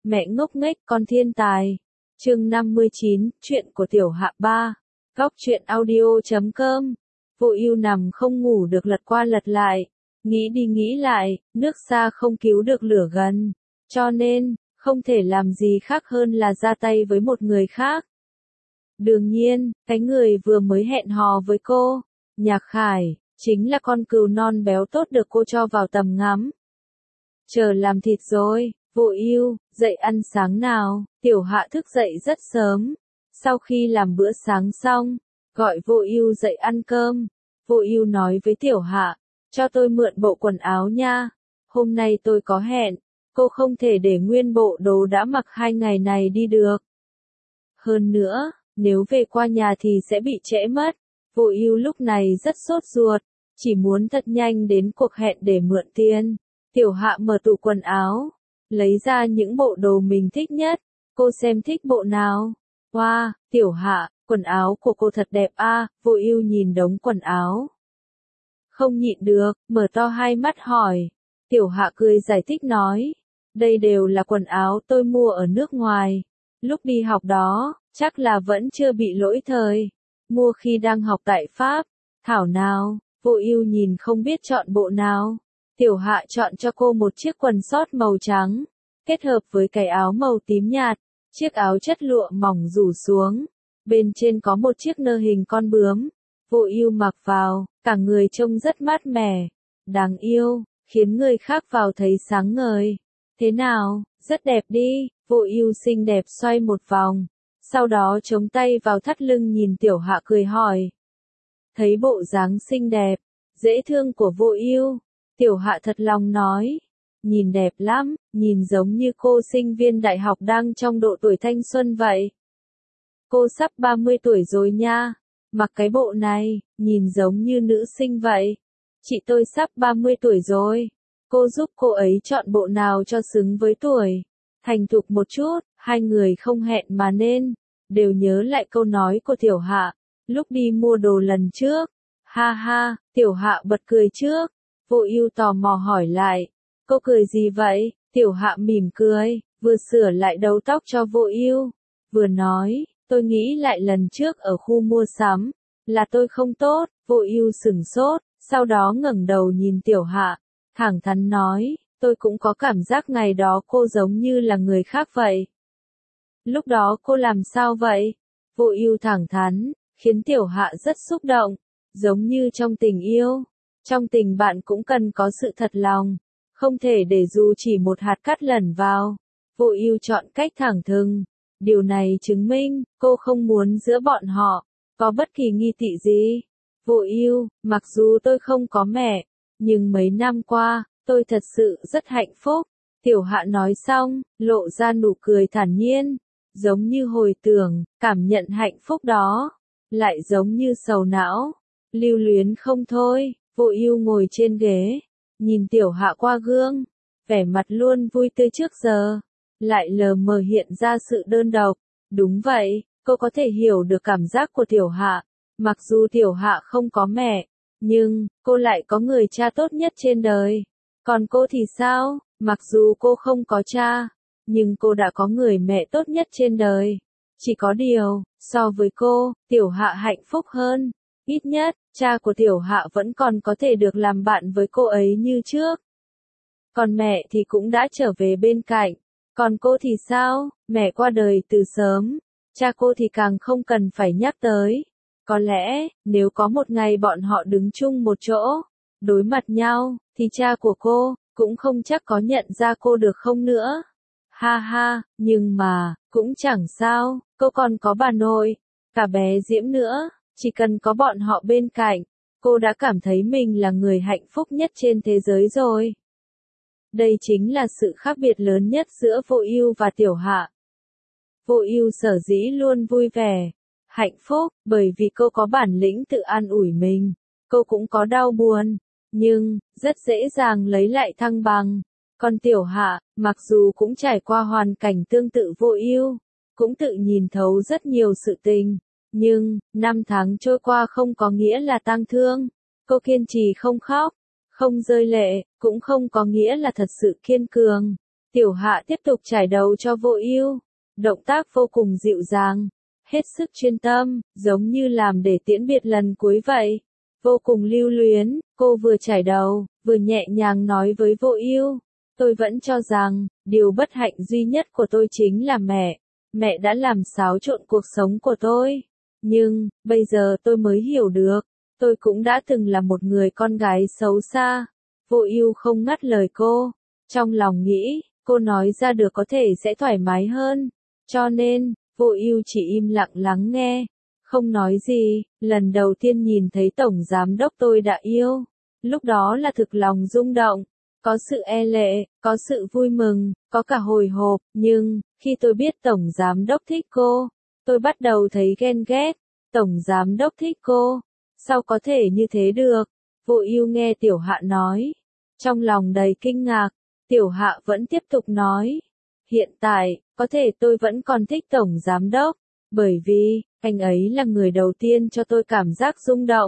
Mẹ ngốc nghếch con thiên tài. Chương 59, chuyện của tiểu hạ ba. Góc truyện audio.com. Vô Ưu nằm không ngủ được lật qua lật lại, nghĩ đi nghĩ lại, nước xa không cứu được lửa gần, cho nên không thể làm gì khác hơn là ra tay với một người khác. Đương nhiên, cái người vừa mới hẹn hò với cô, Nhạc Khải, chính là con cừu non béo tốt được cô cho vào tầm ngắm. Chờ làm thịt rồi, Vô Ưu, dậy ăn sáng nào. Tiểu Hạ thức dậy rất sớm, sau khi làm bữa sáng xong, gọi Vô Ưu dậy ăn cơm. Vô Ưu nói với Tiểu Hạ, cho tôi mượn bộ quần áo nha, hôm nay tôi có hẹn, cô không thể để nguyên bộ đồ đã mặc 2 ngày này đi được. Hơn nữa, nếu về qua nhà thì sẽ bị trễ mất. Vô Ưu lúc này rất sốt ruột, chỉ muốn thật nhanh đến cuộc hẹn để mượn tiền. Tiểu Hạ mở tủ quần áo, lấy ra những bộ đồ mình thích nhất, cô xem thích bộ nào. Wow, Tiểu Hạ, quần áo của cô thật đẹp a. Vô Ưu nhìn đống quần áo, không nhịn được, mở to hai mắt hỏi. Tiểu Hạ cười giải thích nói, đây đều là quần áo tôi mua ở nước ngoài, lúc đi học đó, chắc là vẫn chưa bị lỗi thời, mua khi đang học tại Pháp. Thảo nào, Vô Ưu nhìn không biết chọn bộ nào. Tiểu Hạ chọn cho cô một chiếc quần sót màu trắng, kết hợp với cái áo màu tím nhạt, chiếc áo chất lụa mỏng rủ xuống, bên trên có một chiếc nơ hình con bướm. Vô Ưu mặc vào, cả người trông rất mát mẻ, đáng yêu, khiến người khác vào thấy sáng ngời. Thế nào, rất đẹp đi. Vô Ưu xinh đẹp xoay một vòng, sau đó chống tay vào thắt lưng nhìn Tiểu Hạ cười hỏi. Thấy bộ dáng xinh đẹp, dễ thương của Vô Ưu, Tiểu Hạ thật lòng nói, nhìn đẹp lắm, nhìn giống như cô sinh viên đại học đang trong độ tuổi thanh xuân vậy. Cô sắp 30 tuổi rồi nha, mặc cái bộ này, nhìn giống như nữ sinh vậy. Chị tôi sắp 30 tuổi rồi, cô giúp cô ấy chọn bộ nào cho xứng với tuổi. Thành thục một chút, hai người không hẹn mà nên, đều nhớ lại câu nói của Tiểu Hạ, lúc đi mua đồ lần trước. Ha ha, Tiểu Hạ bật cười trước. Vô Ưu tò mò hỏi lại, cô cười gì vậy? Tiểu Hạ mỉm cười, vừa sửa lại đầu tóc cho Vô Ưu, vừa nói, tôi nghĩ lại lần trước ở khu mua sắm, là tôi không tốt. Vô Ưu sửng sốt, sau đó ngẩng đầu nhìn Tiểu Hạ, thẳng thắn nói, tôi cũng có cảm giác ngày đó cô giống như là người khác vậy. Lúc đó cô làm sao vậy? Vô Ưu thẳng thắn, khiến Tiểu Hạ rất xúc động, giống như trong tình yêu, trong tình bạn cũng cần có sự thật lòng, không thể để dù chỉ một hạt cát lẫn vào. Vô Ưu chọn cách thẳng thừng, điều này chứng minh cô không muốn giữa bọn họ có bất kỳ nghi kỵ gì. Vô Ưu, mặc dù tôi không có mẹ, nhưng mấy năm qua, tôi thật sự rất hạnh phúc. Tiểu Hạ nói xong, lộ ra nụ cười thản nhiên, giống như hồi tưởng, cảm nhận hạnh phúc đó, lại giống như sầu não, lưu luyến không thôi. Vô Ưu ngồi trên ghế, nhìn Tiểu Hạ qua gương, vẻ mặt luôn vui tươi trước giờ, lại lờ mờ hiện ra sự đơn độc. Đúng vậy, cô có thể hiểu được cảm giác của Tiểu Hạ, mặc dù Tiểu Hạ không có mẹ, nhưng cô lại có người cha tốt nhất trên đời. Còn cô thì sao? Mặc dù cô không có cha, nhưng cô đã có người mẹ tốt nhất trên đời. Chỉ có điều, so với cô, Tiểu Hạ hạnh phúc hơn. Ít nhất, cha của Tiểu Hạ vẫn còn có thể được làm bạn với cô ấy như trước. Còn mẹ thì cũng đã trở về bên cạnh. Còn cô thì sao? Mẹ qua đời từ sớm. Cha cô thì càng không cần phải nhắc tới. Có lẽ, nếu có một ngày bọn họ đứng chung một chỗ, đối mặt nhau, thì cha của cô cũng không chắc có nhận ra cô được không nữa. Ha ha, nhưng mà, cũng chẳng sao, cô còn có bà nội, cả bé Diễm nữa, chỉ cần có bọn họ bên cạnh, cô đã cảm thấy mình là người hạnh phúc nhất trên thế giới rồi. Đây chính là sự khác biệt lớn nhất giữa Vô Ưu và Tiểu Hạ. Vô Ưu sở dĩ luôn vui vẻ, hạnh phúc, bởi vì cô có bản lĩnh tự an ủi mình. Cô cũng có đau buồn, nhưng rất dễ dàng lấy lại thăng bằng. Còn Tiểu Hạ, mặc dù cũng trải qua hoàn cảnh tương tự Vô Ưu, cũng tự nhìn thấu rất nhiều sự tình, nhưng năm tháng trôi qua không có nghĩa là tang thương. Cô kiên trì không khóc, không rơi lệ, cũng không có nghĩa là thật sự kiên cường. Tiểu Hạ tiếp tục trải đầu cho Vô Ưu, động tác vô cùng dịu dàng, hết sức chuyên tâm, giống như làm để tiễn biệt lần cuối vậy. Vô cùng lưu luyến, cô vừa trải đầu, vừa nhẹ nhàng nói với Vô Ưu, tôi vẫn cho rằng, điều bất hạnh duy nhất của tôi chính là mẹ. Mẹ đã làm xáo trộn cuộc sống của tôi. Nhưng, bây giờ tôi mới hiểu được, tôi cũng đã từng là một người con gái xấu xa. Vô Ưu không ngắt lời cô, trong lòng nghĩ, cô nói ra được có thể sẽ thoải mái hơn. Cho nên, Vô Ưu chỉ im lặng lắng nghe, không nói gì. Lần đầu tiên nhìn thấy tổng giám đốc tôi đã yêu, lúc đó là thực lòng rung động, có sự e lệ, có sự vui mừng, có cả hồi hộp, nhưng khi tôi biết tổng giám đốc thích cô, tôi bắt đầu thấy ghen ghét. Tổng giám đốc thích cô, sao có thể như thế được? Vô Ưu nghe Tiểu Hạ nói, trong lòng đầy kinh ngạc. Tiểu Hạ vẫn tiếp tục nói, hiện tại, có thể tôi vẫn còn thích tổng giám đốc, bởi vì, anh ấy là người đầu tiên cho tôi cảm giác rung động.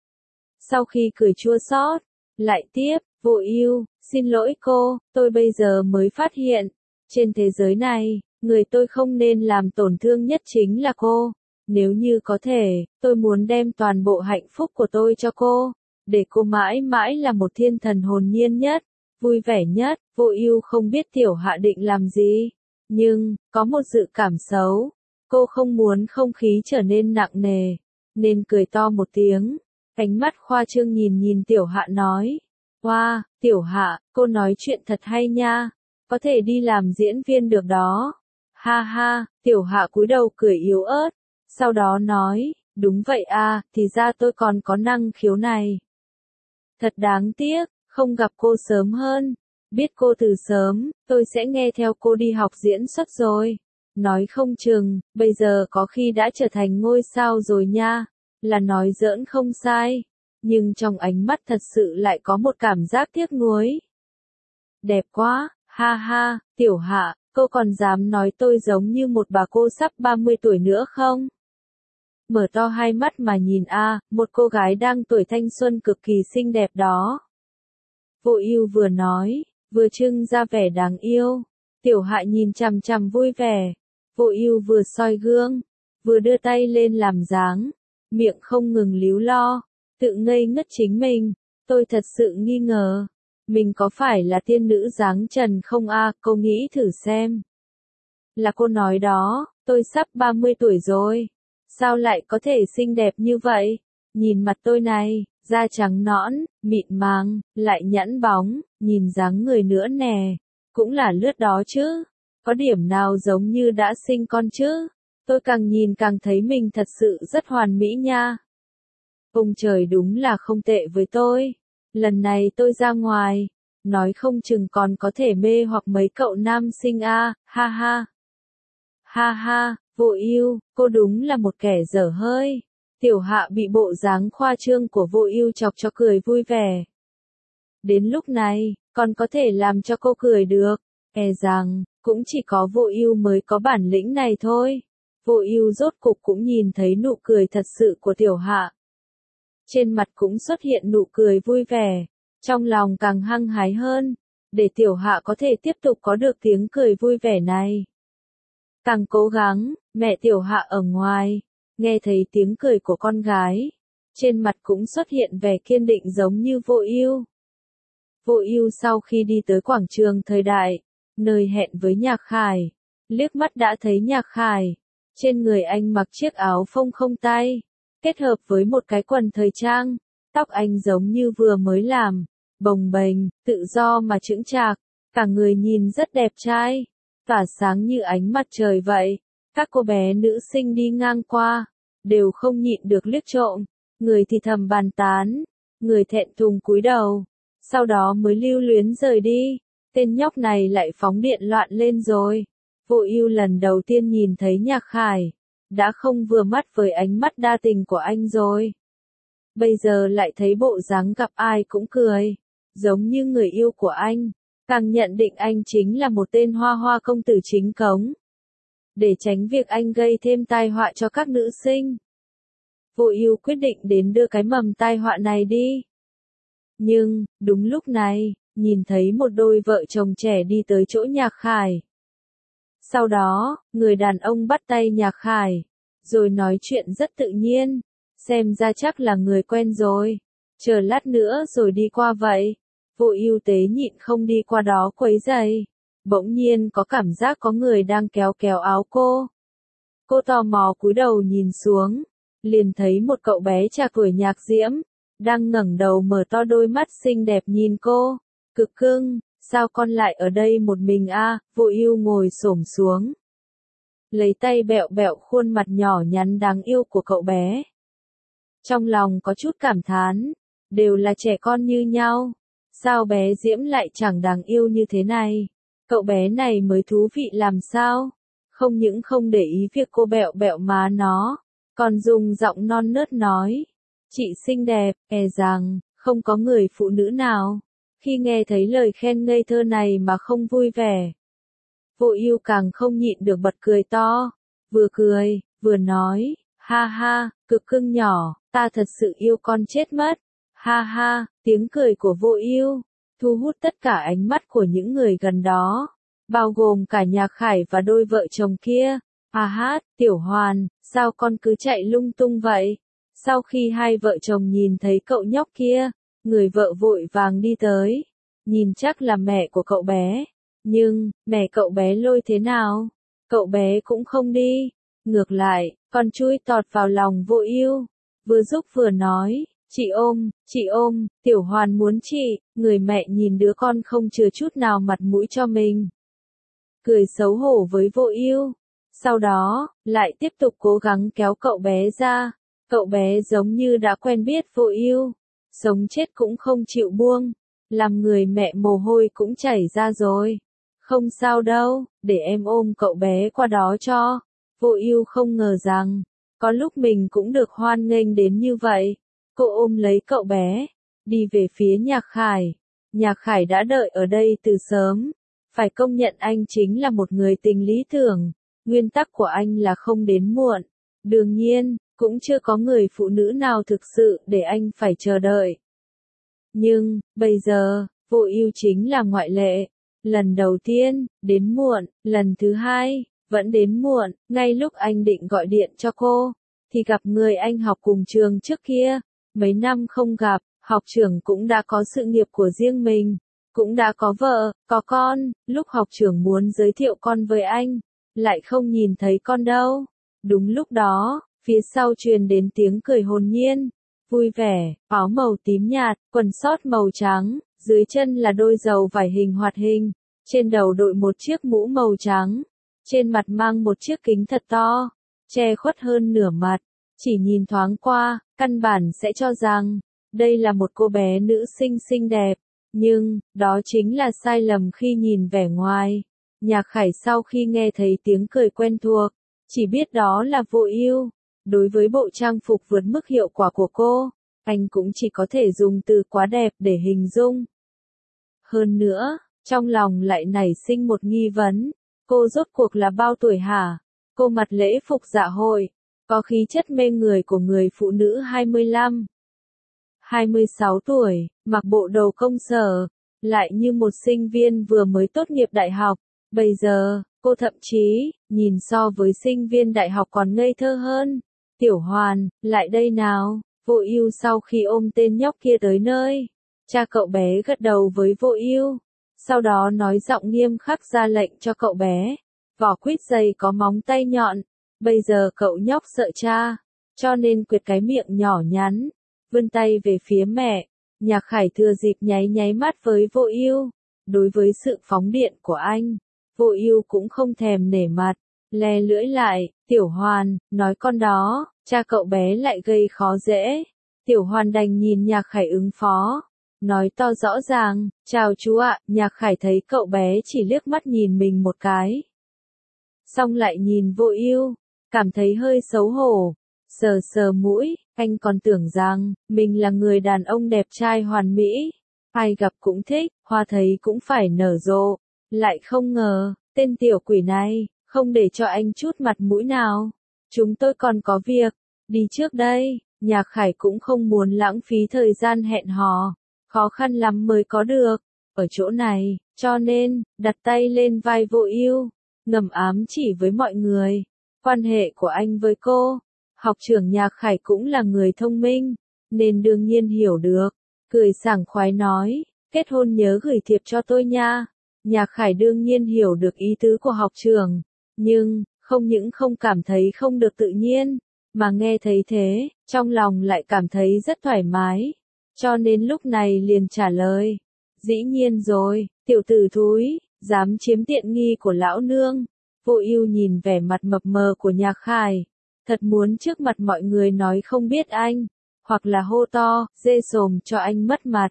Sau khi cười chua xót, lại tiếp, Vô Ưu, xin lỗi cô, tôi bây giờ mới phát hiện, trên thế giới này, người tôi không nên làm tổn thương nhất chính là cô. Nếu như có thể, tôi muốn đem toàn bộ hạnh phúc của tôi cho cô, để cô mãi mãi là một thiên thần hồn nhiên nhất, vui vẻ nhất. Vô Ưu không biết Tiểu Hạ định làm gì, nhưng, có một dự cảm xấu. Cô không muốn không khí trở nên nặng nề, nên cười to một tiếng, ánh mắt khoa trương nhìn Tiểu Hạ nói, wow, Tiểu Hạ, cô nói chuyện thật hay nha, có thể đi làm diễn viên được đó. Ha ha, Tiểu Hạ cúi đầu cười yếu ớt, sau đó nói, đúng vậy à, thì ra tôi còn có năng khiếu này. Thật đáng tiếc, không gặp cô sớm hơn, biết cô từ sớm, tôi sẽ nghe theo cô đi học diễn xuất rồi. Nói không chừng, bây giờ có khi đã trở thành ngôi sao rồi nha, là nói giỡn không sai, nhưng trong ánh mắt thật sự lại có một cảm giác tiếc nuối. Đẹp quá, ha ha, Tiểu Hạ, cô còn dám nói tôi giống như một bà cô sắp 30 tuổi nữa không? Mở to hai mắt mà nhìn một cô gái đang tuổi thanh xuân cực kỳ xinh đẹp đó. Vô Ưu vừa nói, vừa trưng ra vẻ đáng yêu. Tiểu Hạ nhìn chằm chằm vui vẻ. Vô Ưu vừa soi gương, vừa đưa tay lên làm dáng, miệng không ngừng líu lo, tự ngây ngất chính mình. Tôi thật sự nghi ngờ, mình có phải là tiên nữ dáng trần không cô nghĩ thử xem. Là cô nói đó, tôi sắp 30 tuổi rồi. Sao lại có thể xinh đẹp như vậy? Nhìn mặt tôi này, da trắng nõn, mịn màng, lại nhẵn bóng, nhìn dáng người nữa nè, cũng là lướt đó chứ. Có điểm nào giống như đã sinh con chứ? Tôi càng nhìn càng thấy mình thật sự rất hoàn mỹ nha. Ông trời đúng là không tệ với tôi. Lần này tôi ra ngoài, nói không chừng còn có thể mê hoặc mấy cậu nam sinh ha ha. Ha ha, Vô Ưu, cô đúng là một kẻ dở hơi. Tiểu Hạ bị bộ dáng khoa trương của Vô Ưu chọc cho cười vui vẻ. Đến lúc này, còn có thể làm cho cô cười được, e rằng, cũng chỉ có Vô Ưu mới có bản lĩnh này thôi. Vô Ưu rốt cục cũng nhìn thấy nụ cười thật sự của Tiểu Hạ. Trên mặt cũng xuất hiện nụ cười vui vẻ, trong lòng càng hăng hái hơn, để Tiểu Hạ có thể tiếp tục có được tiếng cười vui vẻ này. Càng cố gắng, mẹ Tiểu Hạ ở ngoài, nghe thấy tiếng cười của con gái, trên mặt cũng xuất hiện vẻ kiên định giống như Vô Ưu. Vô Ưu sau khi đi tới quảng trường Thời Đại, nơi hẹn với Nhạc Khải, liếc mắt đã thấy Nhạc Khải, trên người anh mặc chiếc áo phông không tay, kết hợp với một cái quần thời trang, tóc anh giống như vừa mới làm, bồng bềnh, tự do mà chững chạc, cả người nhìn rất đẹp trai, tỏa sáng như ánh mặt trời vậy. Các cô bé nữ sinh đi ngang qua, đều không nhịn được liếc trộm, người thì thầm bàn tán, người thẹn thùng cúi đầu, sau đó mới lưu luyến rời đi. Tên nhóc này lại phóng điện loạn lên rồi. Vô Ưu lần đầu tiên nhìn thấy Nhạc Khải, đã không vừa mắt với ánh mắt đa tình của anh rồi. Bây giờ lại thấy bộ dáng gặp ai cũng cười, giống như người yêu của anh, càng nhận định anh chính là một tên hoa hoa công tử chính cống. Để tránh việc anh gây thêm tai họa cho các nữ sinh, Vô Ưu quyết định đến đưa cái mầm tai họa này đi. Nhưng, đúng lúc này, nhìn thấy một đôi vợ chồng trẻ đi tới chỗ Nhạc Khải. Sau đó, người đàn ông bắt tay Nhạc Khải, rồi nói chuyện rất tự nhiên, xem ra chắc là người quen rồi, chờ lát nữa rồi đi qua vậy. Vô Ưu tế nhịn không đi qua đó quấy rầy, bỗng nhiên có cảm giác có người đang kéo kéo áo cô. Cô tò mò cúi đầu nhìn xuống, liền thấy một cậu bé trạc tuổi Nhạc Diễm, đang ngẩng đầu mở to đôi mắt xinh đẹp nhìn cô. Cực cưng, sao con lại ở đây một mình a? Vô Ưu ngồi xổm xuống, lấy tay bẹo bẹo khuôn mặt nhỏ nhắn đáng yêu của cậu bé. Trong lòng có chút cảm thán, đều là trẻ con như nhau, sao bé Diễm lại chẳng đáng yêu như thế này? Cậu bé này mới thú vị làm sao? Không những không để ý việc cô bẹo bẹo má nó, còn dùng giọng non nớt nói, chị xinh đẹp, e rằng không có người phụ nữ nào khi nghe thấy lời khen ngây thơ này mà không vui vẻ. Vô Ưu càng không nhịn được bật cười to, vừa cười, vừa nói, ha ha, cực cưng nhỏ, ta thật sự yêu con chết mất. Ha ha, tiếng cười của Vô Ưu thu hút tất cả ánh mắt của những người gần đó, bao gồm cả Nhạc Khải và đôi vợ chồng kia. À hát, Tiểu Hoàn, sao con cứ chạy lung tung vậy? Sau khi hai vợ chồng nhìn thấy cậu nhóc kia, người vợ vội vàng đi tới, nhìn chắc là mẹ của cậu bé. Nhưng, mẹ cậu bé lôi thế nào? Cậu bé cũng không đi. Ngược lại, còn chui tọt vào lòng Vô Ưu, vừa giúp vừa nói, chị ôm, Tiểu Hoàn muốn chị. Người mẹ nhìn đứa con không chừa chút nào mặt mũi cho mình, cười xấu hổ với Vô Ưu. Sau đó, lại tiếp tục cố gắng kéo cậu bé ra. Cậu bé giống như đã quen biết Vô Ưu, sống chết cũng không chịu buông, làm người mẹ mồ hôi cũng chảy ra rồi. Không sao đâu, để em ôm cậu bé qua đó cho. Vô Ưu không ngờ rằng, có lúc mình cũng được hoan nghênh đến như vậy. Cô ôm lấy cậu bé, đi về phía Nhạc Khải. Nhạc Khải đã đợi ở đây từ sớm, phải công nhận anh chính là một người tình lý tưởng. Nguyên tắc của anh là không đến muộn. Đương nhiên, cũng chưa có người phụ nữ nào thực sự để anh phải chờ đợi. Nhưng, bây giờ, Vô Ưu chính là ngoại lệ. Lần đầu tiên, đến muộn, lần thứ hai, vẫn đến muộn. Ngay lúc anh định gọi điện cho cô, thì gặp người anh học cùng trường trước kia. Mấy năm không gặp, học trưởng cũng đã có sự nghiệp của riêng mình, cũng đã có vợ, có con. Lúc học trưởng muốn giới thiệu con với anh, lại không nhìn thấy con đâu. Đúng lúc đó, phía sau truyền đến tiếng cười hồn nhiên, vui vẻ, áo màu tím nhạt, quần sót màu trắng, dưới chân là đôi giày vải hình hoạt hình, trên đầu đội một chiếc mũ màu trắng, trên mặt mang một chiếc kính thật to, che khuất hơn nửa mặt. Chỉ nhìn thoáng qua, căn bản sẽ cho rằng, đây là một cô bé nữ sinh xinh đẹp, nhưng, đó chính là sai lầm khi nhìn vẻ ngoài. Nhạc Khải sau khi nghe thấy tiếng cười quen thuộc, chỉ biết đó là Vô Ưu. Đối với bộ trang phục vượt mức hiệu quả của cô, anh cũng chỉ có thể dùng từ quá đẹp để hình dung. Hơn nữa, trong lòng lại nảy sinh một nghi vấn, cô rốt cuộc là bao tuổi hả? Cô mặc lễ phục dạ hội, có khí chất mê người của người phụ nữ 25, 26 tuổi, mặc bộ đồ công sở, lại như một sinh viên vừa mới tốt nghiệp đại học. Bây giờ, cô thậm chí, nhìn so với sinh viên đại học còn ngây thơ hơn. Tiểu Hoàn, lại đây nào. Vô Ưu sau khi ôm tên nhóc kia tới nơi, cha cậu bé gật đầu với Vô Ưu, sau đó nói giọng nghiêm khắc ra lệnh cho cậu bé. Vỏ quýt dày có móng tay nhọn, bây giờ cậu nhóc sợ cha, cho nên quệt cái miệng nhỏ nhắn, vươn tay về phía mẹ. Nhạc Khải thừa dịp nháy nháy mắt với Vô Ưu. Đối với sự phóng điện của anh, Vô Ưu cũng không thèm nể mặt, le lưỡi lại, Tiểu Hoàn, nói con đó, cha cậu bé lại gây khó dễ. Tiểu Hoàn đành nhìn Nhạc Khải ứng phó, nói to rõ ràng, chào chú ạ. Nhạc Khải thấy cậu bé chỉ liếc mắt nhìn mình một cái, xong lại nhìn Vô Ưu, cảm thấy hơi xấu hổ, sờ sờ mũi, anh còn tưởng rằng, mình là người đàn ông đẹp trai hoàn mỹ, ai gặp cũng thích, hoa thấy cũng phải nở rộ, lại không ngờ, tên tiểu quỷ này, không để cho anh chút mặt mũi nào. Chúng tôi còn có việc, đi trước đây. Nhạc Khải cũng không muốn lãng phí thời gian hẹn hò, khó khăn lắm mới có được. ở chỗ này, cho nên, đặt tay lên vai Vô Ưu, ngầm ám chỉ với mọi người, quan hệ của anh với cô. Học trưởng Nhạc Khải cũng là người thông minh, nên đương nhiên hiểu được, cười sảng khoái nói, kết hôn nhớ gửi thiệp cho tôi nha. Nhạc Khải đương nhiên hiểu được ý tứ của học trưởng, nhưng, không những không cảm thấy không được tự nhiên, mà nghe thấy thế, trong lòng lại cảm thấy rất thoải mái, cho nên lúc này liền trả lời, dĩ nhiên rồi, tiểu tử thúi, dám chiếm tiện nghi của lão nương. Vô Ưu nhìn vẻ mặt mập mờ của Nhạc Khải, thật muốn trước mặt mọi người nói không biết anh, hoặc là hô to, dê sồm cho anh mất mặt.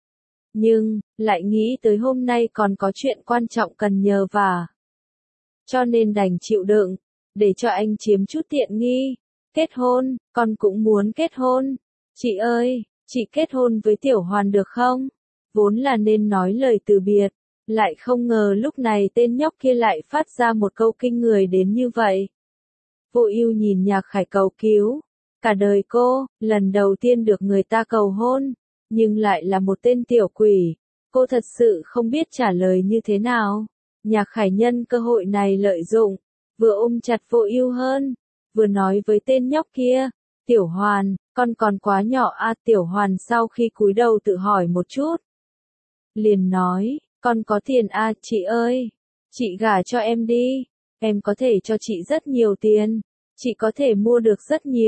Nhưng, lại nghĩ tới hôm nay còn có chuyện quan trọng cần nhờ vả. Cho nên đành chịu đựng, để cho anh chiếm chút tiện nghi. Kết hôn, con cũng muốn kết hôn. Chị ơi, chị kết hôn với Tiểu Hoàn được không? Vốn là nên nói lời từ biệt, lại không ngờ lúc này tên nhóc kia lại phát ra một câu kinh người đến như vậy. Vô Ưu nhìn Nhạc Khải cầu cứu, cả đời cô, lần đầu tiên được người ta cầu hôn, nhưng lại là một tên tiểu quỷ, cô thật sự không biết trả lời như thế nào. Nhạc Khải nhân cơ hội này lợi dụng, vừa ôm chặt Vô Ưu hơn, vừa nói với tên nhóc kia, Tiểu Hoàn, con còn quá nhỏ a. Tiểu Hoàn sau khi cúi đầu tự hỏi một chút, liền nói, con có tiền a. Chị ơi, chị gả cho em đi, em có thể cho chị rất nhiều tiền, chị có thể mua được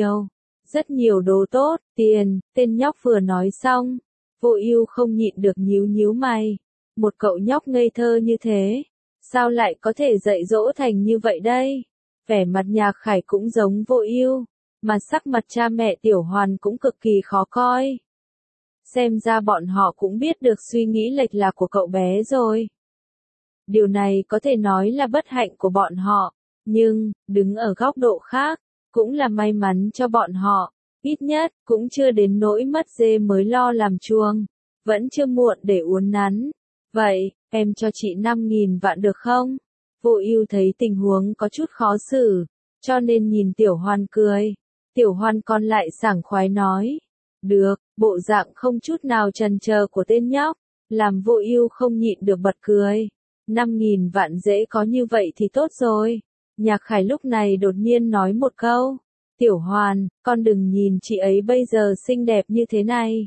rất nhiều đồ tốt, tiền. Tên nhóc vừa nói xong, Vô Ưu không nhịn được nhíu nhíu mày, một cậu nhóc ngây thơ như thế, sao lại có thể dạy dỗ thành như vậy đây? Vẻ mặt Nhạc Khải cũng giống Vô Ưu, mà sắc mặt cha mẹ Tiểu Hoàn cũng cực kỳ khó coi. Xem ra bọn họ cũng biết được suy nghĩ lệch lạc của cậu bé rồi. Điều này có thể nói là bất hạnh của bọn họ, nhưng, đứng ở góc độ khác, cũng là may mắn cho bọn họ, ít nhất, cũng chưa đến nỗi mất dê mới lo làm chuồng, vẫn chưa muộn để uốn nắn. Vậy, em cho chị 5.000 vạn được không? Vô Ưu thấy tình huống có chút khó xử, cho nên nhìn Tiểu Hoàn cười. Tiểu Hoàn còn lại sảng khoái nói, được, bộ dạng không chút nào chần chờ của tên nhóc, làm Vô Ưu không nhịn được bật cười. 5.000 vạn dễ có như vậy thì tốt rồi. Nhạc Khải lúc này đột nhiên nói một câu, Tiểu Hoàn, con đừng nhìn chị ấy bây giờ xinh đẹp như thế này.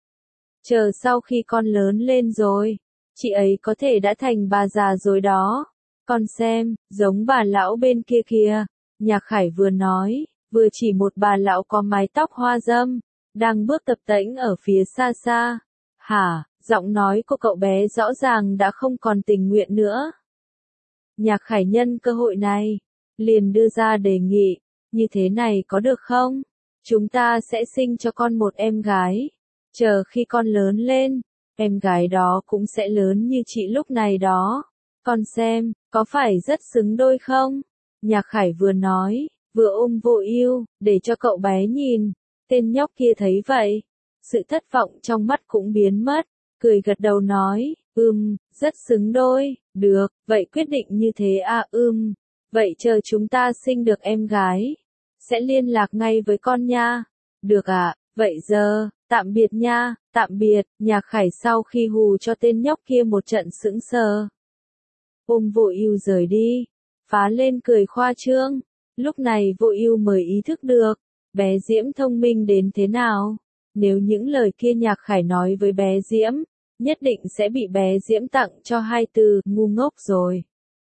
Chờ sau khi con lớn lên rồi, chị ấy có thể đã thành bà già rồi đó. Con xem, giống bà lão bên kia kìa. Nhạc Khải vừa nói, vừa chỉ một bà lão có mái tóc hoa râm, đang bước tập tễnh ở phía xa xa. Hả, giọng nói của cậu bé rõ ràng đã không còn tình nguyện nữa. Nhạc Khải nhân cơ hội này, liền đưa ra đề nghị, như thế này có được không? Chúng ta sẽ sinh cho con một em gái. Chờ khi con lớn lên, em gái đó cũng sẽ lớn như chị lúc này đó. Con xem, có phải rất xứng đôi không? Nhạc Khải vừa nói, vừa ôm Vô Ưu, để cho cậu bé nhìn. Tên nhóc kia thấy vậy, sự thất vọng trong mắt cũng biến mất, cười gật đầu nói, rất xứng đôi, được, vậy quyết định như thế à, vậy chờ chúng ta sinh được em gái, sẽ liên lạc ngay với con nha. Được ạ, vậy giờ, tạm biệt nha, tạm biệt. Nhạc Khải sau khi hù cho tên nhóc kia một trận sững sờ, ôm Vô Ưu rời đi, phá lên cười khoa trương. Lúc này Vô Ưu mới ý thức được, bé Diễm thông minh đến thế nào. Nếu những lời kia Nhạc Khải nói với bé Diễm, nhất định sẽ bị bé Diễm tặng cho 2 từ, ngu ngốc rồi.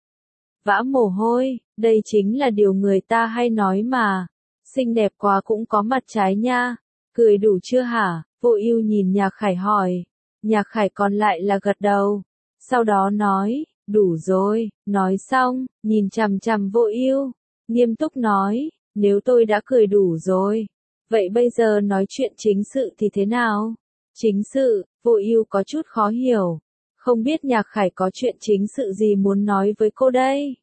Vã mồ hôi, đây chính là điều người ta hay nói mà. Xinh đẹp quá cũng có mặt trái nha. Cười đủ chưa hả? Vô Ưu nhìn Nhạc Khải hỏi. Nhạc Khải còn lại là gật đầu. Sau đó nói, đủ rồi. Nói xong, nhìn chằm chằm Vô Ưu, nghiêm túc nói, nếu tôi đã cười đủ rồi, vậy bây giờ nói chuyện chính sự thì thế nào? Chính sự? Vô Ưu có chút khó hiểu, không biết Nhạc Khải có chuyện chính sự gì muốn nói với cô đây?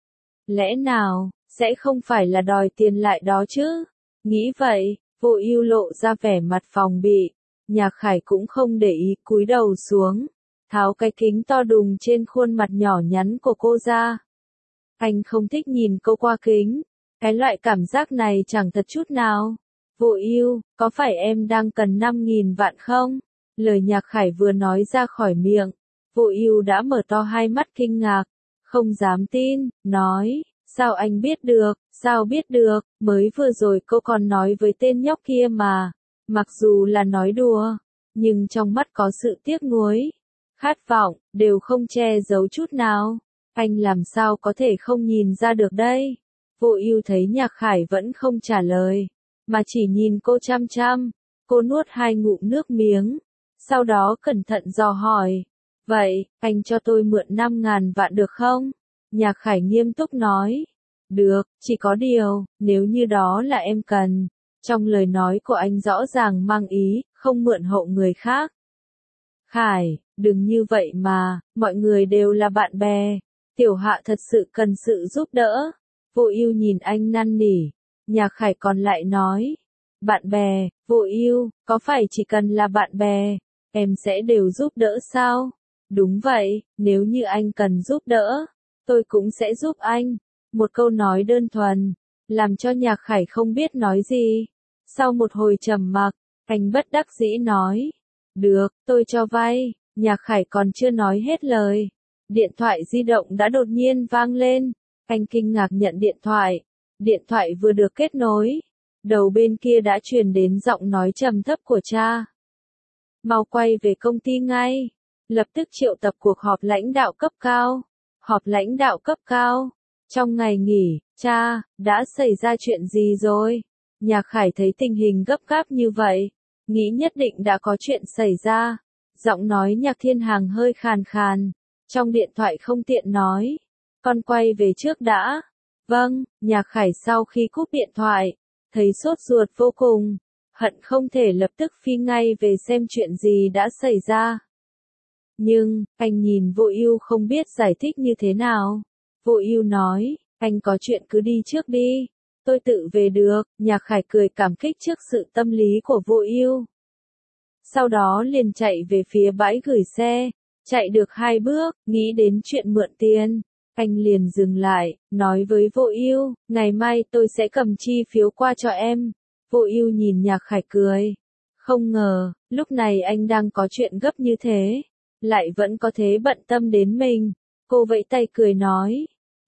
Lẽ nào, sẽ không phải là đòi tiền lại đó chứ? Nghĩ vậy, Vô Ưu lộ ra vẻ mặt phòng bị. Nhạc Khải cũng không để ý, cúi đầu xuống, tháo cái kính to đùng trên khuôn mặt nhỏ nhắn của cô ra. Anh không thích nhìn cô qua kính, cái loại cảm giác này chẳng thật chút nào. Vô Ưu, có phải em đang cần 5.000 vạn không? Lời Nhạc Khải vừa nói ra khỏi miệng, Vô Ưu đã mở to hai mắt kinh ngạc, không dám tin, nói, sao anh biết được, sao biết được, mới vừa rồi cô còn nói với tên nhóc kia mà, mặc dù là nói đùa, nhưng trong mắt có sự tiếc nuối, khát vọng, đều không che giấu chút nào, anh làm sao có thể không nhìn ra được đây. Vô Ưu thấy Nhạc Khải vẫn không trả lời, mà chỉ nhìn cô chăm chăm, cô nuốt hai ngụm nước miếng, sau đó cẩn thận dò hỏi, vậy, anh cho tôi mượn 5.000 vạn được không? Nhạc Khải nghiêm túc nói, được, chỉ có điều, nếu như đó là em cần. Trong lời nói của anh rõ ràng mang ý, không mượn hộ người khác. Khải, đừng như vậy mà, mọi người đều là bạn bè. Tiểu Hạ thật sự cần sự giúp đỡ. Vô Ưu nhìn anh năn nỉ. Nhạc Khải còn lại nói, bạn bè, Vô Ưu, có phải chỉ cần là bạn bè, em sẽ đều giúp đỡ sao? Đúng vậy, nếu như anh cần giúp đỡ, tôi cũng sẽ giúp anh. Một câu nói đơn thuần, làm cho Nhạc Khải không biết nói gì. Sau một hồi trầm mặc, anh bất đắc dĩ nói, được, tôi cho vay. Nhạc Khải còn chưa nói hết lời, điện thoại di động đã đột nhiên vang lên. Anh kinh ngạc nhận điện thoại vừa được kết nối, đầu bên kia đã truyền đến giọng nói trầm thấp của cha. Mau quay về công ty ngay, lập tức triệu tập cuộc họp lãnh đạo cấp cao. Họp lãnh đạo cấp cao, trong ngày nghỉ, cha, đã xảy ra chuyện gì rồi? Nhạc Khải thấy tình hình gấp gáp như vậy, nghĩ nhất định đã có chuyện xảy ra. Giọng nói Nhạc Thiên Hàng hơi khàn khàn, trong điện thoại không tiện nói, con quay về trước đã. Vâng, Nhạc Khải sau khi cúp điện thoại, thấy sốt ruột vô cùng, hận không thể lập tức phi ngay về xem chuyện gì đã xảy ra. Nhưng, anh nhìn Vô Ưu không biết giải thích như thế nào. Vô Ưu nói, anh có chuyện cứ đi trước đi, tôi tự về được. Nhạc Khải cười cảm kích trước sự tâm lý của Vô Ưu. Sau đó liền chạy về phía bãi gửi xe, chạy được 2 bước, nghĩ đến chuyện mượn tiền. Anh liền dừng lại, nói với Vô Ưu, ngày mai tôi sẽ cầm chi phiếu qua cho em. Vô Ưu nhìn Nhạc Khải cười. Không ngờ, lúc này anh đang có chuyện gấp như thế, lại vẫn có thế bận tâm đến mình. Cô vẫy tay cười nói,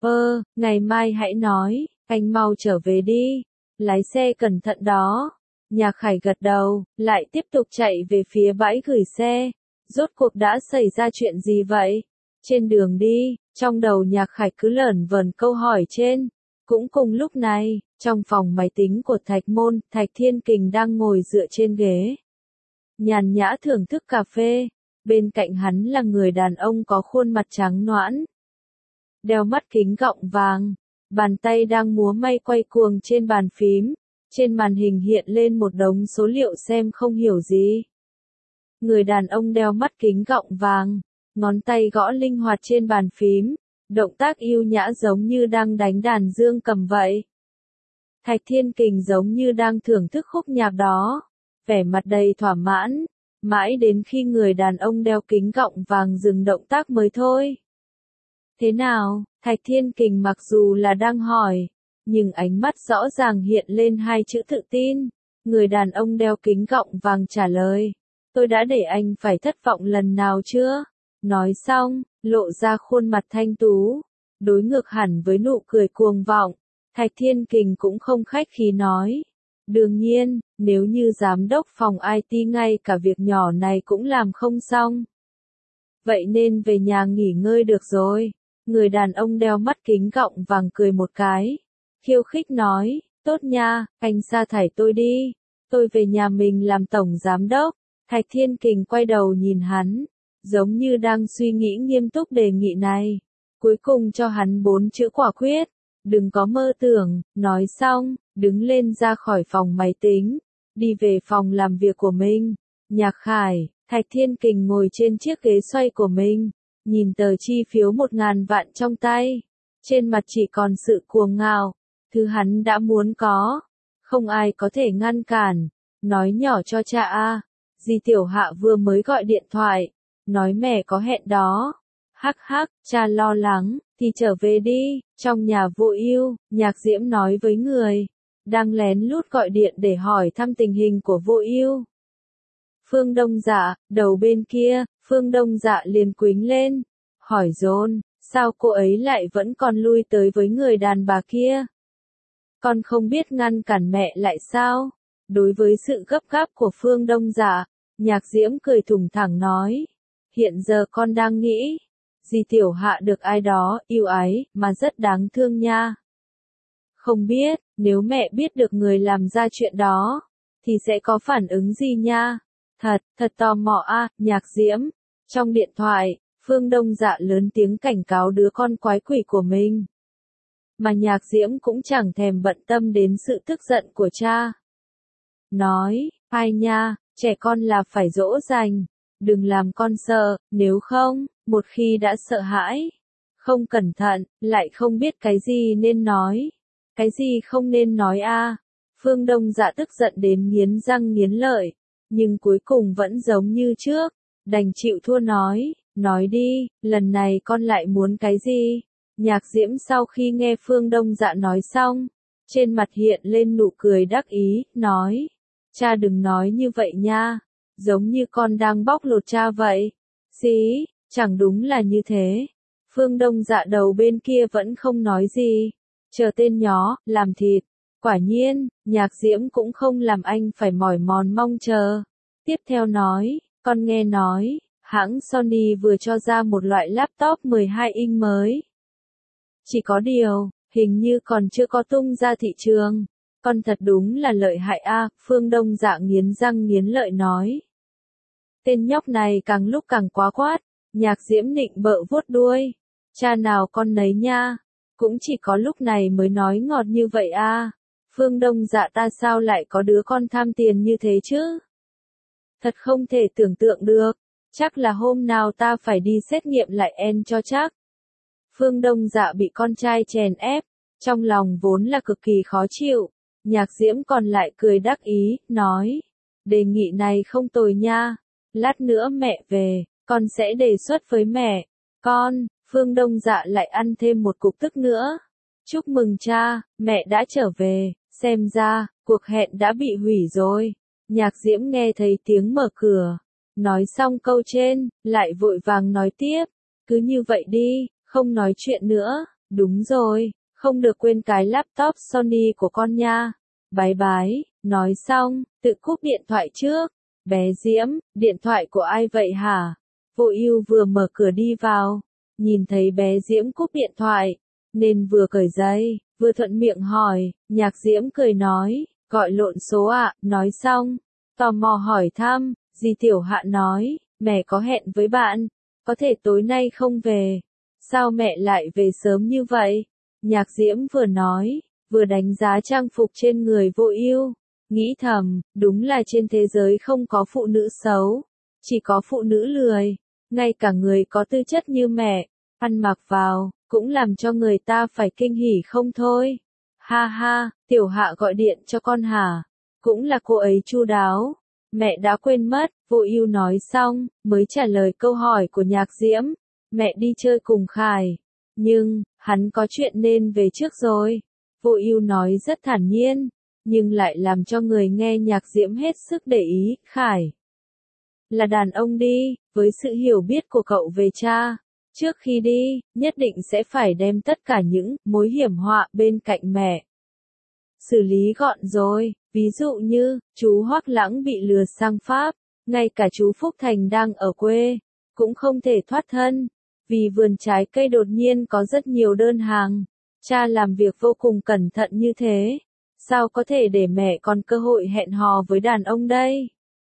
ngày mai hãy nói, anh mau trở về đi, lái xe cẩn thận đó. Nhạc Khải gật đầu, lại tiếp tục chạy về phía bãi gửi xe. Rốt cuộc đã xảy ra chuyện gì vậy? Trên đường đi, trong đầu Nhạc Khải cứ lởn vởn câu hỏi trên. Cũng cùng lúc này, trong phòng máy tính của Thạch Môn, Thạch Thiên Kình đang ngồi dựa trên ghế, nhàn nhã thưởng thức cà phê. Bên cạnh hắn là người đàn ông có khuôn mặt trắng nõn, đeo mắt kính gọng vàng, bàn tay đang múa may quay cuồng trên bàn phím. Trên màn hình hiện lên một đống số liệu xem không hiểu gì. Người đàn ông đeo mắt kính gọng vàng, ngón tay gõ linh hoạt trên bàn phím, động tác yêu nhã giống như đang đánh đàn dương cầm vậy. Thạch Thiên Kình giống như đang thưởng thức khúc nhạc đó, vẻ mặt đầy thỏa mãn, mãi đến khi người đàn ông đeo kính gọng vàng dừng động tác mới thôi. Thế nào? Thạch Thiên Kình mặc dù là đang hỏi, nhưng ánh mắt rõ ràng hiện lên hai chữ tự tin. Người đàn ông đeo kính gọng vàng trả lời, tôi đã để anh phải thất vọng lần nào chưa? Nói xong, lộ ra khuôn mặt thanh tú, đối ngược hẳn với nụ cười cuồng vọng. Thạch Thiên Kình cũng không khách khí nói, đương nhiên, nếu như giám đốc phòng IT ngay cả việc nhỏ này cũng làm không xong, vậy nên về nhà nghỉ ngơi được rồi. Người đàn ông đeo mắt kính gọng vàng cười một cái, khiêu khích nói, tốt nha, anh sa thải tôi đi, tôi về nhà mình làm tổng giám đốc. Thạch Thiên Kình quay đầu nhìn hắn, giống như đang suy nghĩ nghiêm túc đề nghị này, cuối cùng cho hắn 4 chữ quả quyết, đừng có mơ tưởng. Nói xong, đứng lên ra khỏi phòng máy tính, đi về phòng làm việc của mình. Nhạc Khải, Thạch Thiên Kình ngồi trên chiếc ghế xoay của mình, nhìn tờ chi phiếu 1.000 vạn trong tay, trên mặt chỉ còn sự cuồng ngạo. Thứ hắn đã muốn có, không ai có thể ngăn cản. Nói nhỏ cho cha a, dì Tiểu Hạ vừa mới gọi điện thoại, nói mẹ có hẹn đó. Hắc hắc, cha lo lắng, thì trở về đi. Trong nhà Vô Ưu, Nhạc Diễm nói với người đang lén lút gọi điện để hỏi thăm tình hình của Vô Ưu. Phương Đông Dạ, đầu bên kia, Phương Đông Dạ liền quính lên, hỏi dồn, sao cô ấy lại vẫn còn lui tới với người đàn bà kia? Con không biết ngăn cản mẹ lại sao? Đối với sự gấp gáp của Phương Đông Dạ, Nhạc Diễm cười thủng thẳng nói, hiện giờ con đang nghĩ, dì Tiểu Hạ được ai đó yêu ái mà rất đáng thương nha. Không biết, nếu mẹ biết được người làm ra chuyện đó, thì sẽ có phản ứng gì nha? Thật tò mò a, Nhạc Diễm. Trong điện thoại, Phương Đông Dạ lớn tiếng cảnh cáo đứa con quái quỷ của mình. Mà Nhạc Diễm cũng chẳng thèm bận tâm đến sự tức giận của cha. Nói, ai nha, trẻ con là phải dỗ dành, đừng làm con sợ, nếu không, một khi đã sợ hãi, không cẩn thận, lại không biết cái gì nên nói, cái gì không nên nói a. Phương Đông Dạ tức giận đến nghiến răng nghiến lợi, nhưng cuối cùng vẫn giống như trước, đành chịu thua nói đi, lần này con lại muốn cái gì? Nhạc Diễm sau khi nghe Phương Đông Dạ nói xong, trên mặt hiện lên nụ cười đắc ý, nói, cha đừng nói như vậy nha, giống như con đang bóc lột cha vậy. Xí, chẳng đúng là như thế. Phương Đông Dạ đầu bên kia vẫn không nói gì, chờ tên nhó, làm thịt. Quả nhiên, Nhạc Diễm cũng không làm anh phải mỏi mòn mong chờ. Tiếp theo nói, con nghe nói, hãng Sony vừa cho ra một loại laptop 12 inch mới. Chỉ có điều, hình như còn chưa có tung ra thị trường. Con thật đúng là lợi hại a, Phương Đông Dạ nghiến răng nghiến lợi nói. Tên nhóc này càng lúc càng quá quát, Nhạc Diễm nịnh bợ vuốt đuôi. Cha nào con nấy nha, cũng chỉ có lúc này mới nói ngọt như vậy a. Phương Đông Dạ ta sao lại có đứa con tham tiền như thế chứ? Thật không thể tưởng tượng được, chắc là hôm nào ta phải đi xét nghiệm lại en cho chắc. Phương Đông Dạ bị con trai chèn ép, trong lòng vốn là cực kỳ khó chịu, Nhạc Diễm còn lại cười đắc ý, nói, đề nghị này không tồi nha, lát nữa mẹ về, con sẽ đề xuất với mẹ, Phương Đông Dạ lại ăn thêm một cục tức nữa. Chúc mừng cha, mẹ đã trở về, xem ra, cuộc hẹn đã bị hủy rồi. Nhạc Diễm nghe thấy tiếng mở cửa, nói xong câu trên, lại vội vàng nói tiếp, cứ như vậy đi, không nói chuyện nữa, đúng rồi, không được quên cái laptop Sony của con nha. Bái bái, nói xong, tự cúp điện thoại trước. Bé Diễm, điện thoại của ai vậy hả? Vô Ưu vừa mở cửa đi vào, nhìn thấy bé Diễm cúp điện thoại, nên vừa cởi giày, vừa thuận miệng hỏi, Nhạc Diễm cười nói, gọi lộn số ạ, nói xong, tò mò hỏi thăm, dì Tiểu Hạ nói, mẹ có hẹn với bạn, có thể tối nay không về, sao mẹ lại về sớm như vậy? Nhạc Diễm vừa nói, vừa đánh giá trang phục trên người Vô Ưu, nghĩ thầm, đúng là trên thế giới không có phụ nữ xấu, chỉ có phụ nữ lười, ngay cả người có tư chất như mẹ, ăn mặc vào, cũng làm cho người ta phải kinh hỉ không thôi. Ha ha, Tiểu Hạ gọi điện cho con hả? Cũng là cô ấy chu đáo. Mẹ đã quên mất, Vô Ưu nói xong, mới trả lời câu hỏi của Nhạc Diễm. Mẹ đi chơi cùng Khải. Nhưng, hắn có chuyện nên về trước rồi. Vô Ưu nói rất thản nhiên, nhưng lại làm cho người nghe Nhạc Diễm hết sức để ý. Khải là đàn ông đi, với sự hiểu biết của cậu về cha. Trước khi đi, nhất định sẽ phải đem tất cả những mối hiểm họa bên cạnh mẹ xử lý gọn rồi, ví dụ như, chú Hoắc Lãng bị lừa sang Pháp, ngay cả chú Phúc Thành đang ở quê, cũng không thể thoát thân, vì vườn trái cây đột nhiên có rất nhiều đơn hàng. Cha làm việc vô cùng cẩn thận như thế, sao có thể để mẹ còn cơ hội hẹn hò với đàn ông đây?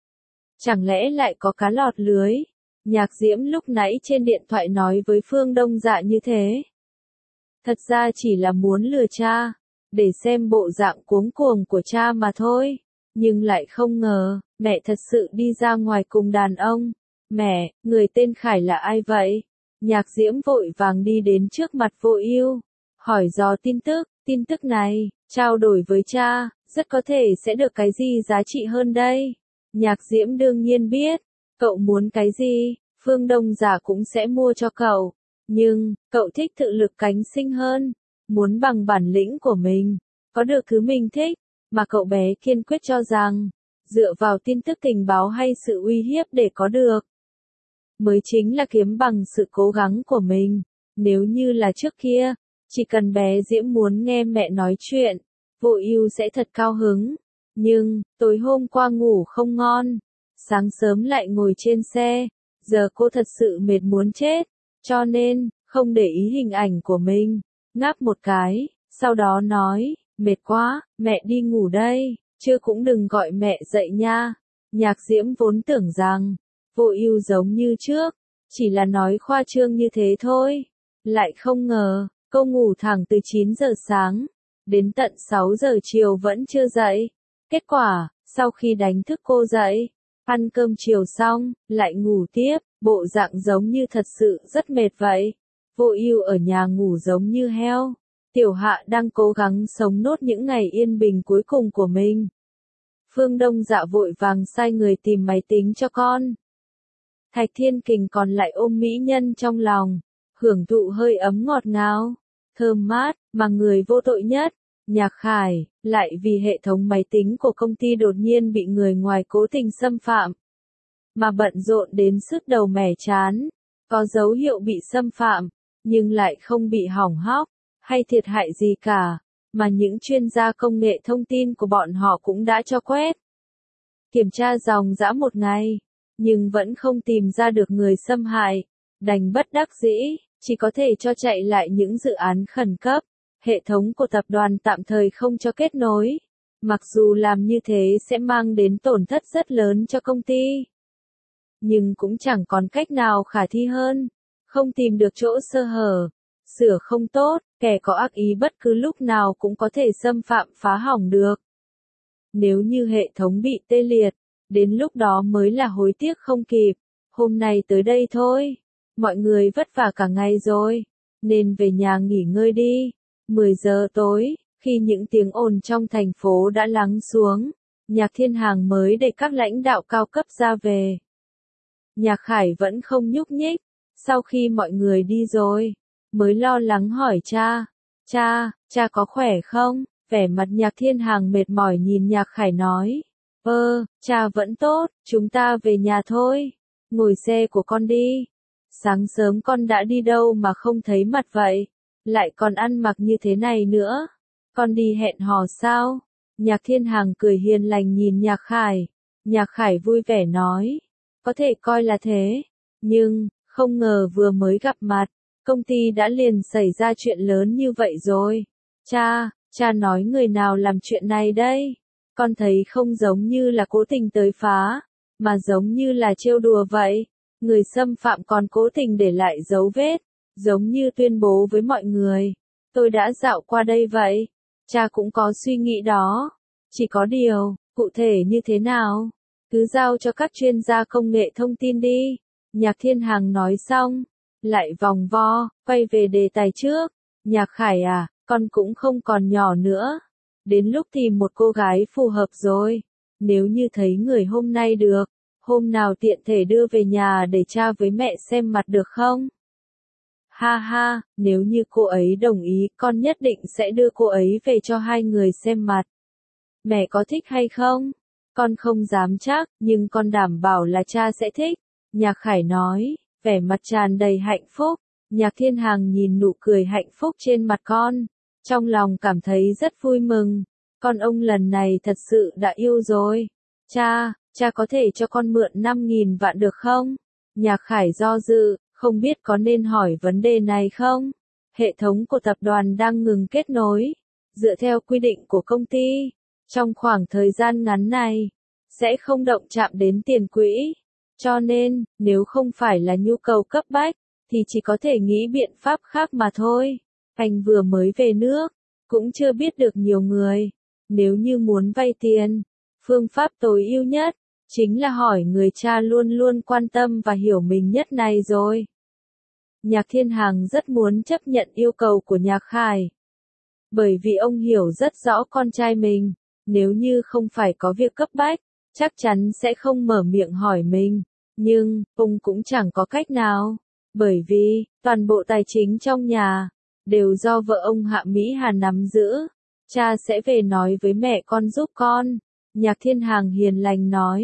Chẳng lẽ lại có cá lọt lưới? Nhạc Diễm lúc nãy trên điện thoại nói với Phương Đông Dạ như thế. Thật ra chỉ là muốn lừa cha, để xem bộ dạng cuống cuồng của cha mà thôi. Nhưng lại không ngờ, mẹ thật sự đi ra ngoài cùng đàn ông. Mẹ, người tên Khải là ai vậy? Nhạc Diễm vội vàng đi đến trước mặt Vô Ưu, hỏi dò tin tức này, trao đổi với cha, rất có thể sẽ được cái gì giá trị hơn đây? Nhạc Diễm đương nhiên biết, cậu muốn cái gì, Phương Đông Dạ cũng sẽ mua cho cậu. Nhưng, cậu thích tự lực cánh sinh hơn, muốn bằng bản lĩnh của mình, có được thứ mình thích, mà cậu bé kiên quyết cho rằng, dựa vào tin tức tình báo hay sự uy hiếp để có được. mới chính là kiếm bằng sự cố gắng của mình. Nếu như là trước kia, chỉ cần bé Diễm muốn nghe mẹ nói chuyện, Vô Ưu sẽ thật cao hứng. Nhưng, tối hôm qua ngủ không ngon, sáng sớm lại ngồi trên xe, giờ cô thật sự mệt muốn chết, cho nên, không để ý hình ảnh của mình, ngáp một cái, sau đó nói, mệt quá, mẹ đi ngủ đây, trưa cũng đừng gọi mẹ dậy nha. Nhạc Diễm vốn tưởng rằng, Vô Ưu giống như trước, chỉ là nói khoa trương như thế thôi, lại không ngờ, cô ngủ thẳng từ 9 giờ sáng, đến tận 6 giờ chiều vẫn chưa dậy. Kết quả, sau khi đánh thức cô dậy, ăn cơm chiều xong, lại ngủ tiếp, bộ dạng giống như thật sự rất mệt vậy. Vô Ưu ở nhà ngủ giống như heo. Tiểu Hạ đang cố gắng sống nốt những ngày yên bình cuối cùng của mình. Phương Đông Dạ vội vàng sai người tìm máy tính cho con. Thạch Thiên Kình còn lại ôm mỹ nhân trong lòng, hưởng thụ hơi ấm ngọt ngào, thơm mát, mà người vô tội nhất, Nhạc Khải, lại vì hệ thống máy tính của công ty đột nhiên bị người ngoài cố tình xâm phạm, mà bận rộn đến sứt đầu mẻ trán, có dấu hiệu bị xâm phạm, nhưng lại không bị hỏng hóc, hay thiệt hại gì cả, mà những chuyên gia công nghệ thông tin của bọn họ cũng đã cho quét. Kiểm tra dòng dã một ngày, nhưng vẫn không tìm ra được người xâm hại, đành bất đắc dĩ, chỉ có thể cho chạy lại những dự án khẩn cấp. Hệ thống của tập đoàn tạm thời không cho kết nối, mặc dù làm như thế sẽ mang đến tổn thất rất lớn cho công ty. Nhưng cũng chẳng còn cách nào khả thi hơn, không tìm được chỗ sơ hở, sửa không tốt, kẻ có ác ý bất cứ lúc nào cũng có thể xâm phạm phá hỏng được. Nếu như hệ thống bị tê liệt, đến lúc đó mới là hối tiếc không kịp, hôm nay tới đây thôi, mọi người vất vả cả ngày rồi, nên về nhà nghỉ ngơi đi. 10 giờ tối, khi những tiếng ồn trong thành phố đã lắng xuống, Nhạc Thiên Hàng mới để các lãnh đạo cao cấp ra về. Nhạc Khải vẫn không nhúc nhích, sau khi mọi người đi rồi, mới lo lắng hỏi cha, cha có khỏe không? Vẻ mặt Nhạc Thiên Hàng mệt mỏi nhìn Nhạc Khải nói, cha vẫn tốt, chúng ta về nhà thôi, ngồi xe của con đi. Sáng sớm con đã đi đâu mà không thấy mặt vậy? Lại còn ăn mặc như thế này nữa, con đi hẹn hò sao? Nhạc Thiên Hàng cười hiền lành nhìn Nhạc Khải. Nhạc Khải vui vẻ nói, có thể coi là thế, nhưng, không ngờ vừa mới gặp mặt, công ty đã liền xảy ra chuyện lớn như vậy rồi. Cha nói người nào làm chuyện này đây? Con thấy không giống như là cố tình tới phá, mà giống như là trêu đùa vậy. Người xâm phạm còn cố tình để lại dấu vết, giống như tuyên bố với mọi người, tôi đã dạo qua đây vậy. Cha cũng có suy nghĩ đó, chỉ có điều, cụ thể như thế nào, cứ giao cho các chuyên gia công nghệ thông tin đi. Nhạc Thiên Hàng nói xong, lại vòng vo, quay về đề tài trước. Nhạc Khải à, con cũng không còn nhỏ nữa, đến lúc tìm một cô gái phù hợp rồi. Nếu như thấy người hôm nay được, hôm nào tiện thể đưa về nhà để cha với mẹ xem mặt được không? Ha ha, nếu như cô ấy đồng ý, con nhất định sẽ đưa cô ấy về cho hai người xem mặt. Mẹ có thích hay không? Con không dám chắc, nhưng con đảm bảo là cha sẽ thích. Nhạc Khải nói, vẻ mặt tràn đầy hạnh phúc. Nhạc Thiên Hàng nhìn nụ cười hạnh phúc trên mặt con, trong lòng cảm thấy rất vui mừng. Con ông lần này thật sự đã yêu rồi. Cha có thể cho con mượn 5.000 vạn được không? Nhạc Khải do dự, không biết có nên hỏi vấn đề này không? Hệ thống của tập đoàn đang ngừng kết nối. Dựa theo quy định của công ty, trong khoảng thời gian ngắn này, sẽ không động chạm đến tiền quỹ. Cho nên, nếu không phải là nhu cầu cấp bách, thì chỉ có thể nghĩ biện pháp khác mà thôi. Anh vừa mới về nước, cũng chưa biết được nhiều người. Nếu như muốn vay tiền, phương pháp tối ưu nhất chính là hỏi người cha luôn luôn quan tâm và hiểu mình nhất này rồi. Nhạc Thiên Hàng rất muốn chấp nhận yêu cầu của Nhạc Khải, bởi vì ông hiểu rất rõ con trai mình, nếu như không phải có việc cấp bách, chắc chắn sẽ không mở miệng hỏi mình, nhưng, ông cũng chẳng có cách nào, bởi vì, toàn bộ tài chính trong nhà, đều do vợ ông Hạ Mỹ Hà nắm giữ, cha sẽ về nói với mẹ con giúp con. Nhạc Thiên Hàng hiền lành nói,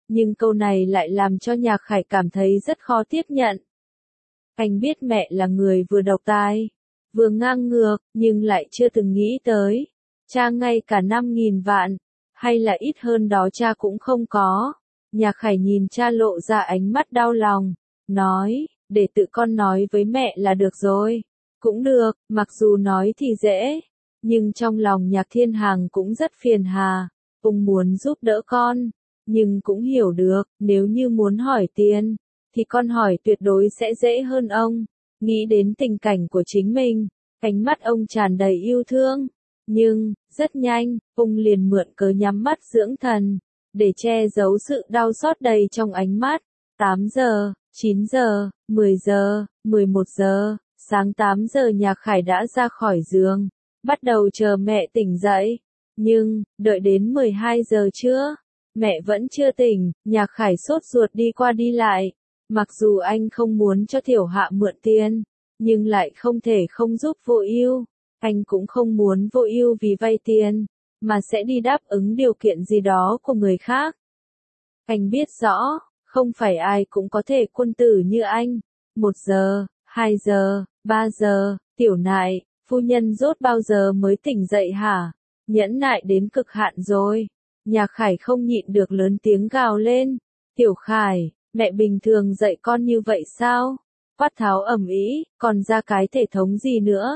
nhưng câu này lại làm cho Nhạc Khải cảm thấy rất khó tiếp nhận. Anh biết mẹ là người vừa độc tài, vừa ngang ngược, nhưng lại chưa từng nghĩ tới. Cha ngay cả 5.000 vạn, hay là ít hơn đó cha cũng không có. Nhạc Khải nhìn cha lộ ra ánh mắt đau lòng, nói, để tự con nói với mẹ là được rồi. Cũng được, mặc dù nói thì dễ, nhưng trong lòng Nhạc Thiên Hằng cũng rất phiền hà. Ông muốn giúp đỡ con, nhưng cũng hiểu được, nếu như muốn hỏi tiền, thì con hỏi tuyệt đối sẽ dễ hơn ông. Nghĩ đến tình cảnh của chính mình, ánh mắt ông tràn đầy yêu thương. Nhưng, rất nhanh, ông liền mượn cớ nhắm mắt dưỡng thần, để che giấu sự đau xót đầy trong ánh mắt. 8 giờ, 9 giờ, 10 giờ, 11 giờ, sáng 8 giờ Nhạc Khải đã ra khỏi giường, bắt đầu chờ mẹ tỉnh dậy. Nhưng, đợi đến 12 giờ trưa, mẹ vẫn chưa tỉnh, Nhạc Khải sốt ruột đi qua đi lại. Mặc dù anh không muốn cho Tiểu Hạ mượn tiền, nhưng lại không thể không giúp Vô Ưu. Anh cũng không muốn Vô Ưu vì vay tiền, mà sẽ đi đáp ứng điều kiện gì đó của người khác. Anh biết rõ, không phải ai cũng có thể quân tử như anh. 1 giờ, 2 giờ, 3 giờ, Tiểu Nại, phu nhân rốt bao giờ mới tỉnh dậy hả? Nhẫn nại đến cực hạn rồi. Nhạc Khải không nhịn được lớn tiếng gào lên. Tiểu Khải, mẹ bình thường dạy con như vậy sao? Quát tháo ầm ĩ, còn ra cái thể thống gì nữa?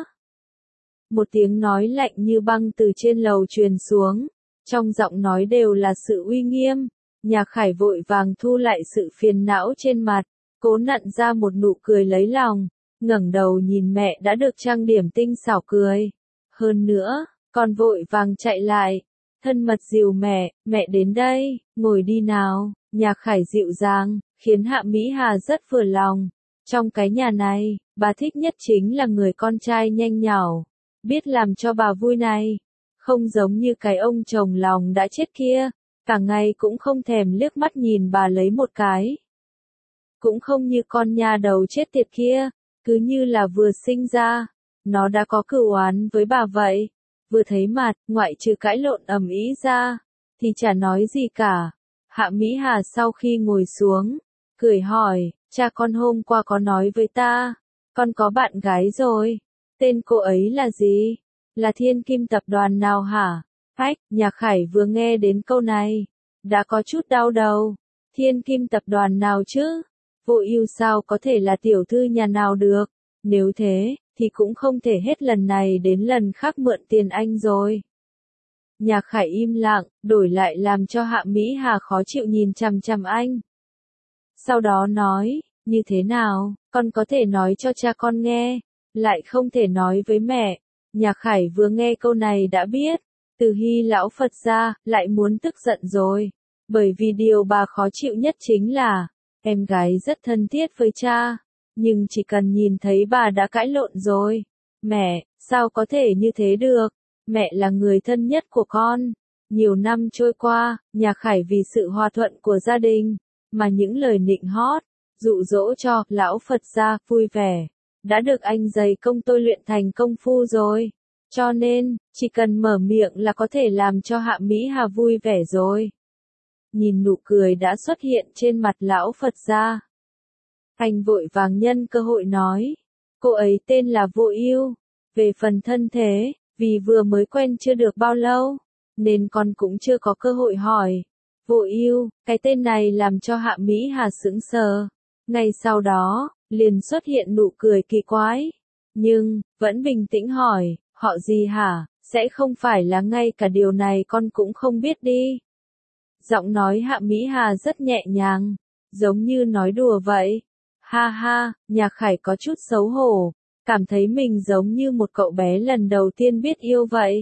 Một tiếng nói lạnh như băng từ trên lầu truyền xuống, trong giọng nói đều là sự uy nghiêm. Nhạc Khải vội vàng thu lại sự phiền não trên mặt, cố nặn ra một nụ cười lấy lòng, ngẩng đầu nhìn mẹ đã được trang điểm tinh xảo cười. Hơn nữa, còn vội vàng chạy lại, thân mật dìu mẹ đến đây, ngồi đi nào. Nhạc Khải dịu dàng, khiến Hạ Mỹ Hà rất vừa lòng. Trong cái nhà này, bà thích nhất chính là người con trai nhanh nhảu, biết làm cho bà vui này. Không giống như cái ông chồng lòng đã chết kia, cả ngày cũng không thèm liếc mắt nhìn bà lấy một cái. Cũng không như con nha đầu chết tiệt kia, cứ như là vừa sinh ra, nó đã có cửu oán với bà vậy. Vừa thấy mặt, ngoại trừ cãi lộn ầm ĩ ra, thì chả nói gì cả. Hạ Mỹ Hà sau khi ngồi xuống, cười hỏi, cha con hôm qua có nói với ta, con có bạn gái rồi. Tên cô ấy là gì? Là Thiên Kim tập đoàn nào hả? Hách, Nhạc Khải vừa nghe đến câu này, đã có chút đau đầu. Thiên Kim tập đoàn nào chứ? Vô Ưu sao có thể là tiểu thư nhà nào được? Nếu thế, thì cũng không thể hết lần này đến lần khác mượn tiền anh rồi. Nhạc Khải im lặng, đổi lại làm cho Hạ Mỹ Hà khó chịu nhìn chằm chằm anh. Sau đó nói, như thế nào, con có thể nói cho cha con nghe, lại không thể nói với mẹ. Nhạc Khải vừa nghe câu này đã biết, Từ Hy lão Phật gia lại muốn tức giận rồi. Bởi vì điều bà khó chịu nhất chính là, em gái rất thân thiết với cha, nhưng chỉ cần nhìn thấy bà đã cãi lộn rồi. Mẹ, sao có thể như thế được? Mẹ là người thân nhất của con. Nhiều năm trôi qua, Nhạc Khải vì sự hòa thuận của gia đình, mà những lời nịnh hót, dụ dỗ cho lão Phật gia vui vẻ, đã được anh dày công tôi luyện thành công phu rồi. Cho nên, chỉ cần mở miệng là có thể làm cho Hạ Mỹ Hà vui vẻ rồi. Nhìn nụ cười đã xuất hiện trên mặt lão Phật gia, anh vội vàng nhân cơ hội nói, cô ấy tên là Vô Ưu. Về phần thân thế, vì vừa mới quen chưa được bao lâu, nên con cũng chưa có cơ hội hỏi. Vô Ưu, cái tên này làm cho Hạ Mỹ Hà sững sờ. Ngay sau đó, liền xuất hiện nụ cười kỳ quái. Nhưng, vẫn bình tĩnh hỏi, họ gì hả? Sẽ không phải là ngay cả điều này con cũng không biết đi. Giọng nói Hạ Mỹ Hà rất nhẹ nhàng, giống như nói đùa vậy. Ha ha, Nhạc Khải có chút xấu hổ, cảm thấy mình giống như một cậu bé lần đầu tiên biết yêu vậy.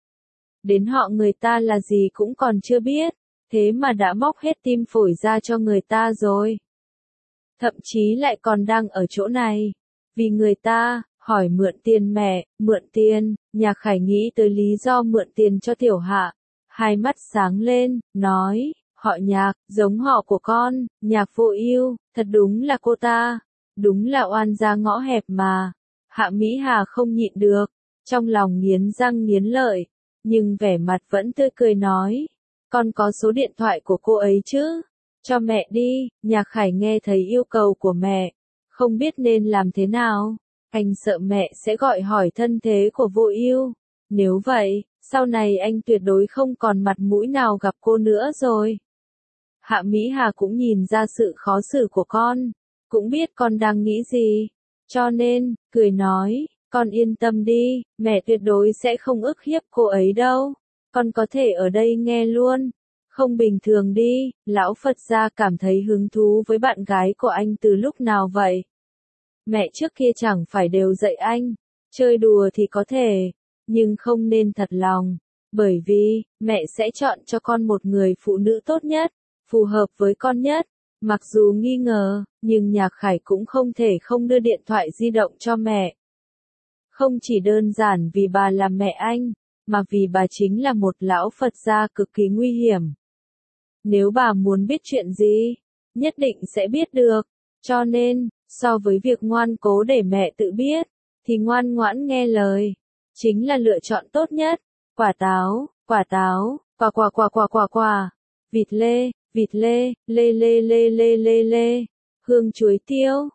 Đến họ người ta là gì cũng còn chưa biết, thế mà đã móc hết tim phổi ra cho người ta rồi. Thậm chí lại còn đang ở chỗ này, vì người ta hỏi mượn tiền mẹ, mượn tiền. Nhạc Khải nghĩ tới lý do mượn tiền cho Tiểu Hạ, hai mắt sáng lên, nói, họ Nhạc, giống họ của con, Nhạc Vô Ưu, thật đúng là cô ta, đúng là oan gia ngõ hẹp mà. Hạ Mỹ Hà không nhịn được, trong lòng nghiến răng nghiến lợi, nhưng vẻ mặt vẫn tươi cười nói, con có số điện thoại của cô ấy chứ? Cho mẹ đi, Nhạc Khải nghe thấy yêu cầu của mẹ, không biết nên làm thế nào. Anh sợ mẹ sẽ gọi hỏi thân thế của Vô Ưu. Nếu vậy, sau này anh tuyệt đối không còn mặt mũi nào gặp cô nữa rồi. Hạ Mỹ Hà cũng nhìn ra sự khó xử của con, cũng biết con đang nghĩ gì, cho nên, cười nói, con yên tâm đi, mẹ tuyệt đối sẽ không ức hiếp cô ấy đâu, con có thể ở đây nghe luôn. Không bình thường đi, lão Phật gia cảm thấy hứng thú với bạn gái của anh từ lúc nào vậy? Mẹ trước kia chẳng phải đều dạy anh, chơi đùa thì có thể, nhưng không nên thật lòng, bởi vì, mẹ sẽ chọn cho con một người phụ nữ tốt nhất, phù hợp với con nhất. Mặc dù nghi ngờ, nhưng Nhạc Khải cũng không thể không đưa điện thoại di động cho mẹ. Không chỉ đơn giản vì bà là mẹ anh, mà vì bà chính là một lão Phật gia cực kỳ nguy hiểm. Nếu bà muốn biết chuyện gì, nhất định sẽ biết được, cho nên, so với việc ngoan cố để mẹ tự biết, thì ngoan ngoãn nghe lời, chính là lựa chọn tốt nhất. Quả táo, quả táo, quả, vịt lê, lê lê lê lê lê lê, hương chuối tiêu,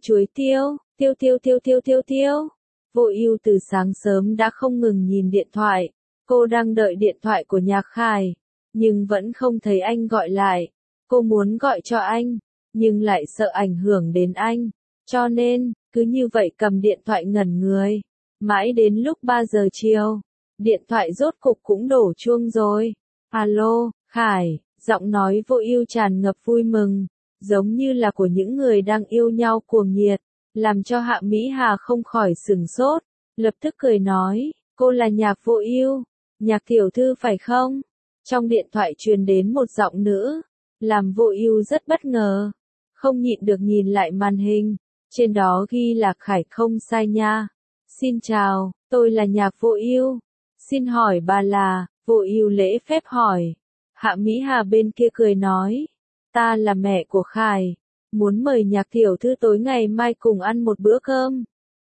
tiêu. Vô Ưu từ sáng sớm đã không ngừng nhìn điện thoại, cô đang đợi điện thoại của Nhạc Khải, nhưng vẫn không thấy anh gọi lại. Cô muốn gọi cho anh, nhưng lại sợ ảnh hưởng đến anh, cho nên, cứ như vậy cầm điện thoại ngẩn người. Mãi đến lúc 3 giờ chiều, điện thoại rốt cục cũng đổ chuông rồi. Alo, Khải, giọng nói Vô Ưu tràn ngập vui mừng, giống như là của những người đang yêu nhau cuồng nhiệt, làm cho Hạ Mỹ Hà không khỏi sửng sốt, lập tức cười nói, cô là Nhạc Vô Ưu, Nhạc tiểu thư phải không? Trong điện thoại truyền đến một giọng nữ, làm Vô Ưu rất bất ngờ, không nhịn được nhìn lại màn hình, trên đó ghi là Khải không sai nha. Xin chào, tôi là Nhạc Vô Ưu. Xin hỏi bà là, Vô Ưu lễ phép hỏi. Hạ Mỹ Hà bên kia cười nói, ta là mẹ của Khải, muốn mời Nhạc tiểu thư tối ngày mai cùng ăn một bữa cơm.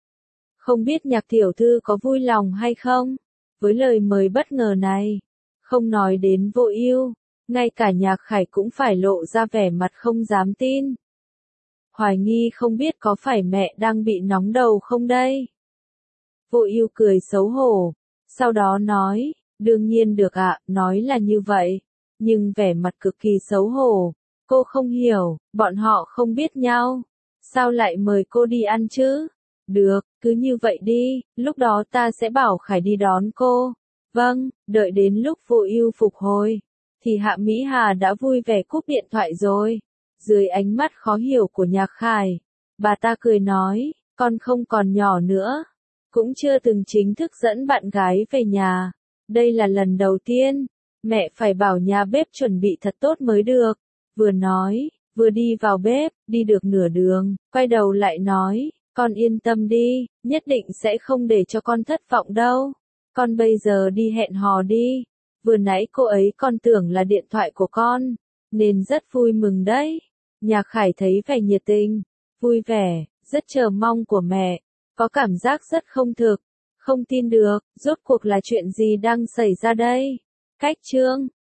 Không biết Nhạc tiểu thư có vui lòng hay không? Với lời mời bất ngờ này, không nói đến Vô Ưu, ngay cả Nhạc Khải cũng phải lộ ra vẻ mặt không dám tin. Hoài nghi không biết có phải mẹ đang bị nóng đầu không đây? Vô Ưu cười xấu hổ, sau đó nói, đương nhiên được ạ, nói là như vậy, nhưng vẻ mặt cực kỳ xấu hổ. Cô không hiểu, bọn họ không biết nhau, sao lại mời cô đi ăn chứ? Được, cứ như vậy đi, lúc đó ta sẽ bảo Khải đi đón cô. Vâng, đợi đến lúc Vô Ưu phục hồi, thì Hạ Mỹ Hà đã vui vẻ cúp điện thoại rồi. Dưới ánh mắt khó hiểu của Nhạc Khải, bà ta cười nói, con không còn nhỏ nữa, cũng chưa từng chính thức dẫn bạn gái về nhà. Đây là lần đầu tiên, mẹ phải bảo nhà bếp chuẩn bị thật tốt mới được. Vừa nói, vừa đi vào bếp, đi được nửa đường, quay đầu lại nói, con yên tâm đi, nhất định sẽ không để cho con thất vọng đâu. Con bây giờ đi hẹn hò đi. Vừa nãy cô ấy còn tưởng là điện thoại của con, nên rất vui mừng đấy. Nhạc Khải thấy vẻ nhiệt tình, vui vẻ, rất chờ mong của mẹ, có cảm giác rất không thực, không tin được, rốt cuộc là chuyện gì đang xảy ra đây? Cách chương